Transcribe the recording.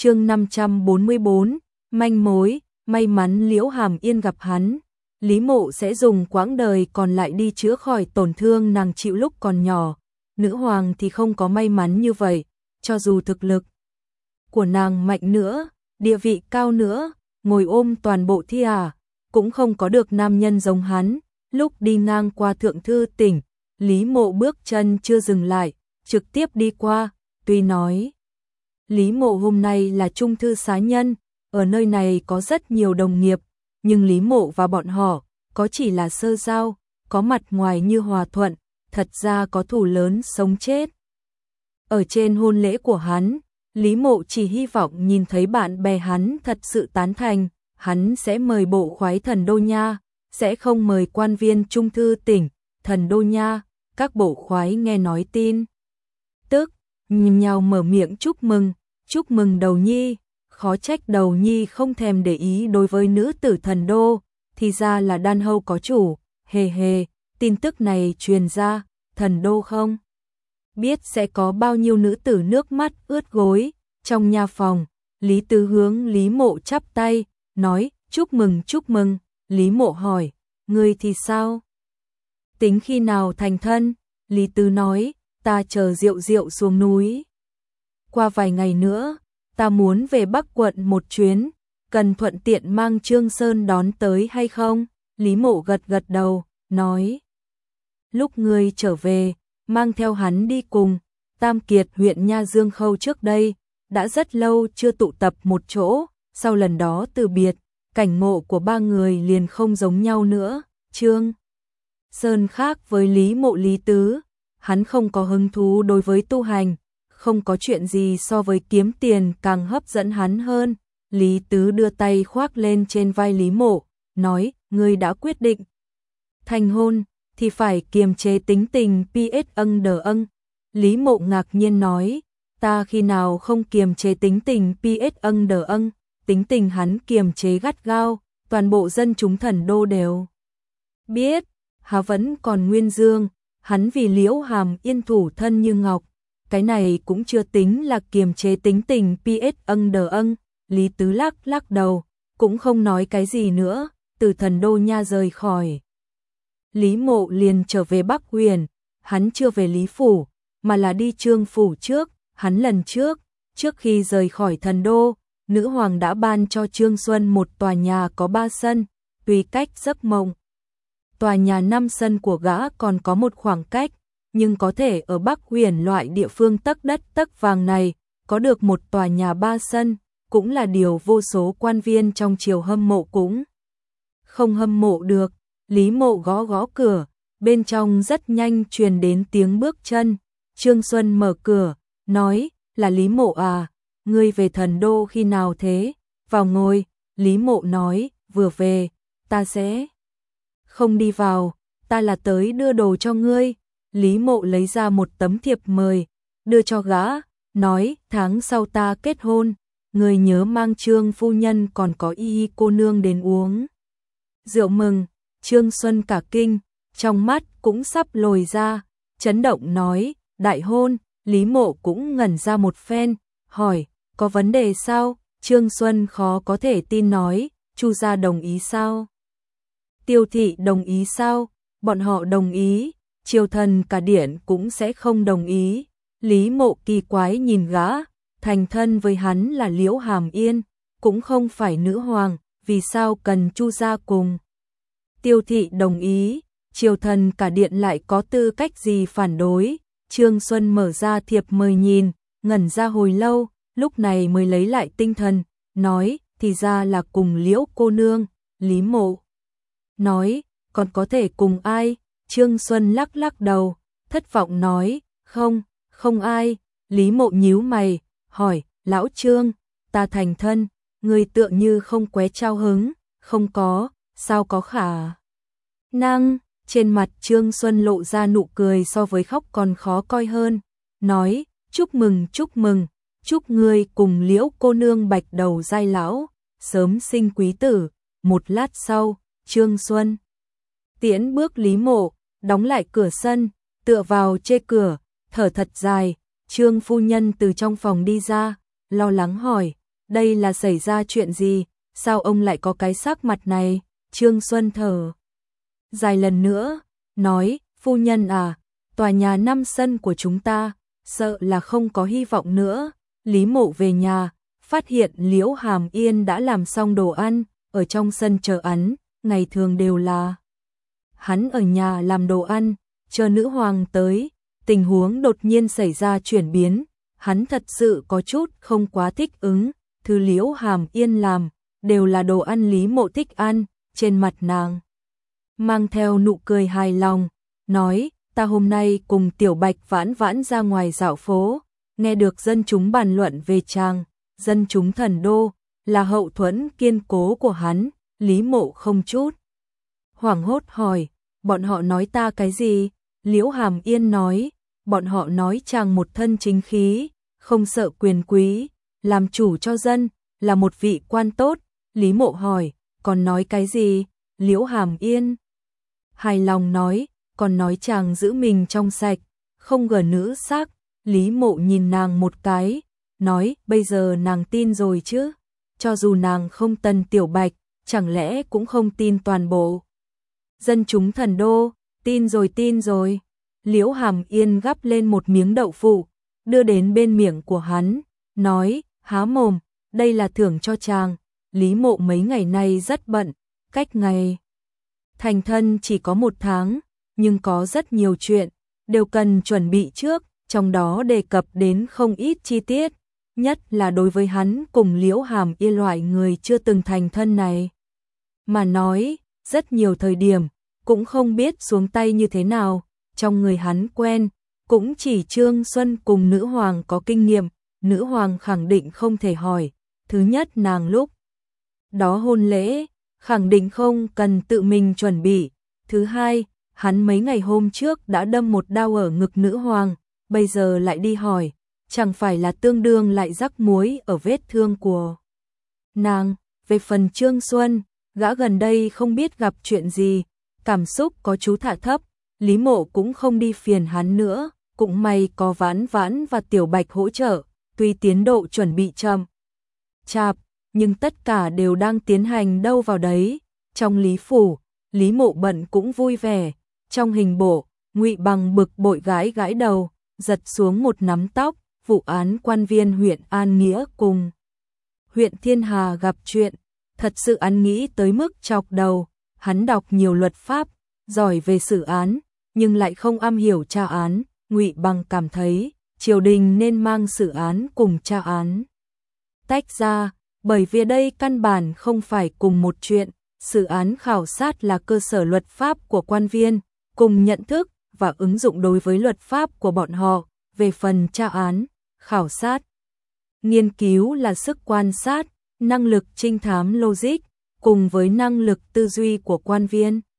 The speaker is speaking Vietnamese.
Chương 544, manh mối, may mắn Liễu Hàm Yên gặp hắn. Lý Mộ sẽ dùng quãng đời còn lại đi chữa khỏi tổn thương nàng chịu lúc còn nhỏ. Nữ hoàng thì không có may mắn như vậy, cho dù thực lực của nàng mạnh nữa, địa vị cao nữa, ngồi ôm toàn bộ thi cũng không có được nam nhân giống hắn. Lúc đi ngang qua Thượng Thư Tỉnh, Lý Mộ bước chân chưa dừng lại, trực tiếp đi qua, tuy nói Lý Mộ hôm nay là trung thư xá nhân, ở nơi này có rất nhiều đồng nghiệp, nhưng Lý Mộ và bọn họ có chỉ là sơ giao, có mặt ngoài như hòa thuận, thật ra có thù lớn sống chết. Ở trên hôn lễ của hắn, Lý Mộ chỉ hy vọng nhìn thấy bạn bè hắn thật sự tán thành, hắn sẽ mời bộ khoái Thần Đô Nha, sẽ không mời quan viên trung thư tỉnh, Thần Đô Nha. Các bộ khoái nghe nói tin tức, nhìm nhào mở miệng chúc mừng Đầu Nhi, khó trách Đầu Nhi không thèm để ý đối với nữ tử Thần Đô, thì ra là đan hâu có chủ, hề hề, tin tức này truyền ra, Thần Đô không biết sẽ có bao nhiêu nữ tử nước mắt ướt gối. Trong nha phòng, Lý Tứ hướng Lý Mộ chắp tay, nói, chúc mừng, Lý Mộ hỏi, ngươi thì sao? Tính khi nào thành thân? Lý Tứ nói, ta chờ Diệu xuống núi. Qua vài ngày nữa, ta muốn về Bắc quận một chuyến, cần thuận tiện mang Trương Sơn đón tới hay không? Lý Mộ gật đầu, nói, lúc ngươi trở về, mang theo hắn đi cùng. Tam Kiệt huyện Nha Dương Khâu trước đây, đã rất lâu chưa tụ tập một chỗ, sau lần đó từ biệt, cảnh ngộ của ba người liền không giống nhau nữa. Trương Sơn khác với Lý Mộ Lý Tứ, hắn không có hứng thú đối với tu hành, không có chuyện gì so với kiếm tiền càng hấp dẫn hắn hơn. Lý Tứ đưa tay khoác lên trên vai Lý Mộ, nói, ngươi đã quyết định thành hôn, thì phải kiềm chế tính tình PS âng đờ âng. Lý Mộ ngạc nhiên nói, ta khi nào không kiềm chế tính tình PS âng đờ âng, tính tình hắn kiềm chế gắt gao, toàn bộ dân chúng Thần Đô đều biết. Hà vẫn còn nguyên dương, hắn vì Liễu Hàm Yên thủ thân như ngọc, cái này cũng chưa tính là kiềm chế tính tình PS âng đờ âng. Lý Tứ lắc đầu, cũng không nói cái gì nữa, từ Thần Đô Nha rời khỏi. Lý Mộ liền trở về Bắc Huyền, hắn chưa về Lý Phủ, mà là đi Trương Phủ trước. Hắn lần trước khi rời khỏi Thần Đô, nữ hoàng đã ban cho Trương Xuân một tòa nhà có 3 sân, tùy cách giấc mộng. Tòa nhà 5 sân của gã còn có một khoảng cách, nhưng có thể ở Bắc Huyền loại địa phương tấc đất tấc vàng này, có được một tòa nhà 3 sân, cũng là điều vô số quan viên trong triều hâm mộ cũng không hâm mộ được. Lý Mộ gõ cửa, bên trong rất nhanh truyền đến tiếng bước chân. Trương Xuân mở cửa, nói, là Lý Mộ à, ngươi về Thần Đô khi nào thế? Vào ngồi. Lý Mộ nói, vừa về, ta sẽ không đi vào, ta là tới đưa đồ cho ngươi. Lý Mộ lấy ra một tấm thiệp mời, đưa cho gã, nói, tháng sau ta kết hôn, ngươi nhớ mang Trương phu nhân còn có Y cô nương đến uống rượu mừng. Trương Xuân cả kinh, trong mắt cũng sắp lồi ra, chấn động nói, đại hôn. Lý Mộ cũng ngẩn ra một phen, hỏi, có vấn đề sao? Trương Xuân khó có thể tin nói, Chu gia đồng ý sao? Tiêu thị đồng ý sao? Bọn họ đồng ý, triều thần cả điện cũng sẽ không đồng ý. Lý Mộ kỳ quái nhìn gã, thành thân với hắn là Liễu Hàm Yên, cũng không phải nữ hoàng, vì sao cần Chu gia cùng Tiêu thị đồng ý, triều thần cả điện lại có tư cách gì phản đối? Trương Xuân mở ra thiệp mời nhìn, ngẩn ra hồi lâu, lúc này mới lấy lại tinh thần, nói, thì ra là cùng Liễu cô nương. Lý Mộ nói, còn có thể cùng ai? Trương Xuân lắc đầu, thất vọng nói, không ai. Lý Mộ nhíu mày, hỏi, lão Trương, ta thành thân, người tựa như không qué trao hứng. Không có, sao có khả năng? Trên mặt Trương Xuân lộ ra nụ cười so với khóc còn khó coi hơn, nói, chúc mừng, chúc ngươi cùng Liễu cô nương bạch đầu giai lão, sớm sinh quý tử. Một lát sau, Trương Xuân tiễn bước Lý Mộ, đóng lại cửa sân, tựa vào chê cửa, thở thật dài. Trương phu nhân từ trong phòng đi ra, lo lắng hỏi, đây là xảy ra chuyện gì, sao ông lại có cái sắc mặt này? Trương Xuân thở dài lần nữa, nói, phu nhân à, tòa nhà 5 sân của chúng ta, sợ là không có hy vọng nữa. Lý Mộ về nhà, phát hiện Liễu Hàm Yên đã làm xong đồ ăn, ở trong sân chờ hắn, ngày thường đều là hắn ở nhà làm đồ ăn, chờ nữ hoàng tới, tình huống đột nhiên xảy ra chuyển biến, hắn thật sự có chút không quá thích ứng, thứ Liễu Hàm Yên làm, đều là đồ ăn Lý Mộ thích ăn, trên mặt nàng mang theo nụ cười hài lòng, nói, ta hôm nay cùng Tiểu Bạch vãn vãn ra ngoài dạo phố, nghe được dân chúng bàn luận về chàng, dân chúng Thần Đô, là hậu thuẫn kiên cố của hắn. Lý Mộ không chút hoảng hốt hỏi, bọn họ nói ta cái gì? Liễu Hàm Yên nói, bọn họ nói chàng một thân chính khí, không sợ quyền quý, làm chủ cho dân, là một vị quan tốt. Lý Mộ hỏi, còn nói cái gì? Liễu Hàm Yên hài lòng nói, còn nói chàng giữ mình trong sạch, không gờ nữ sắc. Lý Mộ nhìn nàng một cái, nói, bây giờ nàng tin rồi chứ? Cho dù nàng không tân Tiểu Bạch, chẳng lẽ cũng không tin toàn bộ dân chúng Thần Đô? Tin rồi. Liễu Hàm Yên gắp lên một miếng đậu phụ, đưa đến bên miệng của hắn, nói, há mồm, đây là thưởng cho chàng. Lý Mộ mấy ngày nay rất bận, cách ngày thành thân chỉ có 1 tháng, nhưng có rất nhiều chuyện, đều cần chuẩn bị trước, trong đó đề cập đến không ít chi tiết, nhất là đối với hắn cùng Liễu Hàm Yên loại người chưa từng thành thân này. Mà nói, rất nhiều thời điểm, cũng không biết xuống tay như thế nào, trong người hắn quen, cũng chỉ Trương Xuân cùng nữ hoàng có kinh nghiệm, nữ hoàng khẳng định không thể hỏi, thứ nhất nàng lúc đó hôn lễ, khẳng định không cần tự mình chuẩn bị, thứ hai, hắn mấy ngày hôm trước đã đâm một đao ở ngực nữ hoàng, bây giờ lại đi hỏi, chẳng phải là tương đương lại rắc muối ở vết thương của nàng. Về phần Trương Xuân, gã gần đây không biết gặp chuyện gì, cảm xúc có chú thả thấp, Lý Mộ cũng không đi phiền hắn nữa, cũng may có Vãn Vãn và Tiểu Bạch hỗ trợ, tuy tiến độ chuẩn bị chậm chạp, nhưng tất cả đều đang tiến hành đâu vào đấy. Trong Lý phủ, Lý Mộ bận cũng vui vẻ, trong hình bộ, Ngụy Bằng bực bội gãi gãi đầu, giật xuống một nắm tóc, vụ án quan viên huyện An Nghĩa cùng huyện Thiên Hà gặp chuyện, thật sự ăn nghĩ tới mức chọc đầu, hắn đọc nhiều luật pháp, giỏi về xử án, nhưng lại không am hiểu tra án. Ngụy Bằng cảm thấy, triều đình nên mang xử án cùng tra án tách ra, bởi vì đây căn bản không phải cùng một chuyện, xử án khảo sát là cơ sở luật pháp của quan viên, cùng nhận thức và ứng dụng đối với luật pháp của bọn họ, về phần tra án, khảo sát, nghiên cứu là sức quan sát, năng lực trinh thám logic, cùng với năng lực tư duy của quan viên.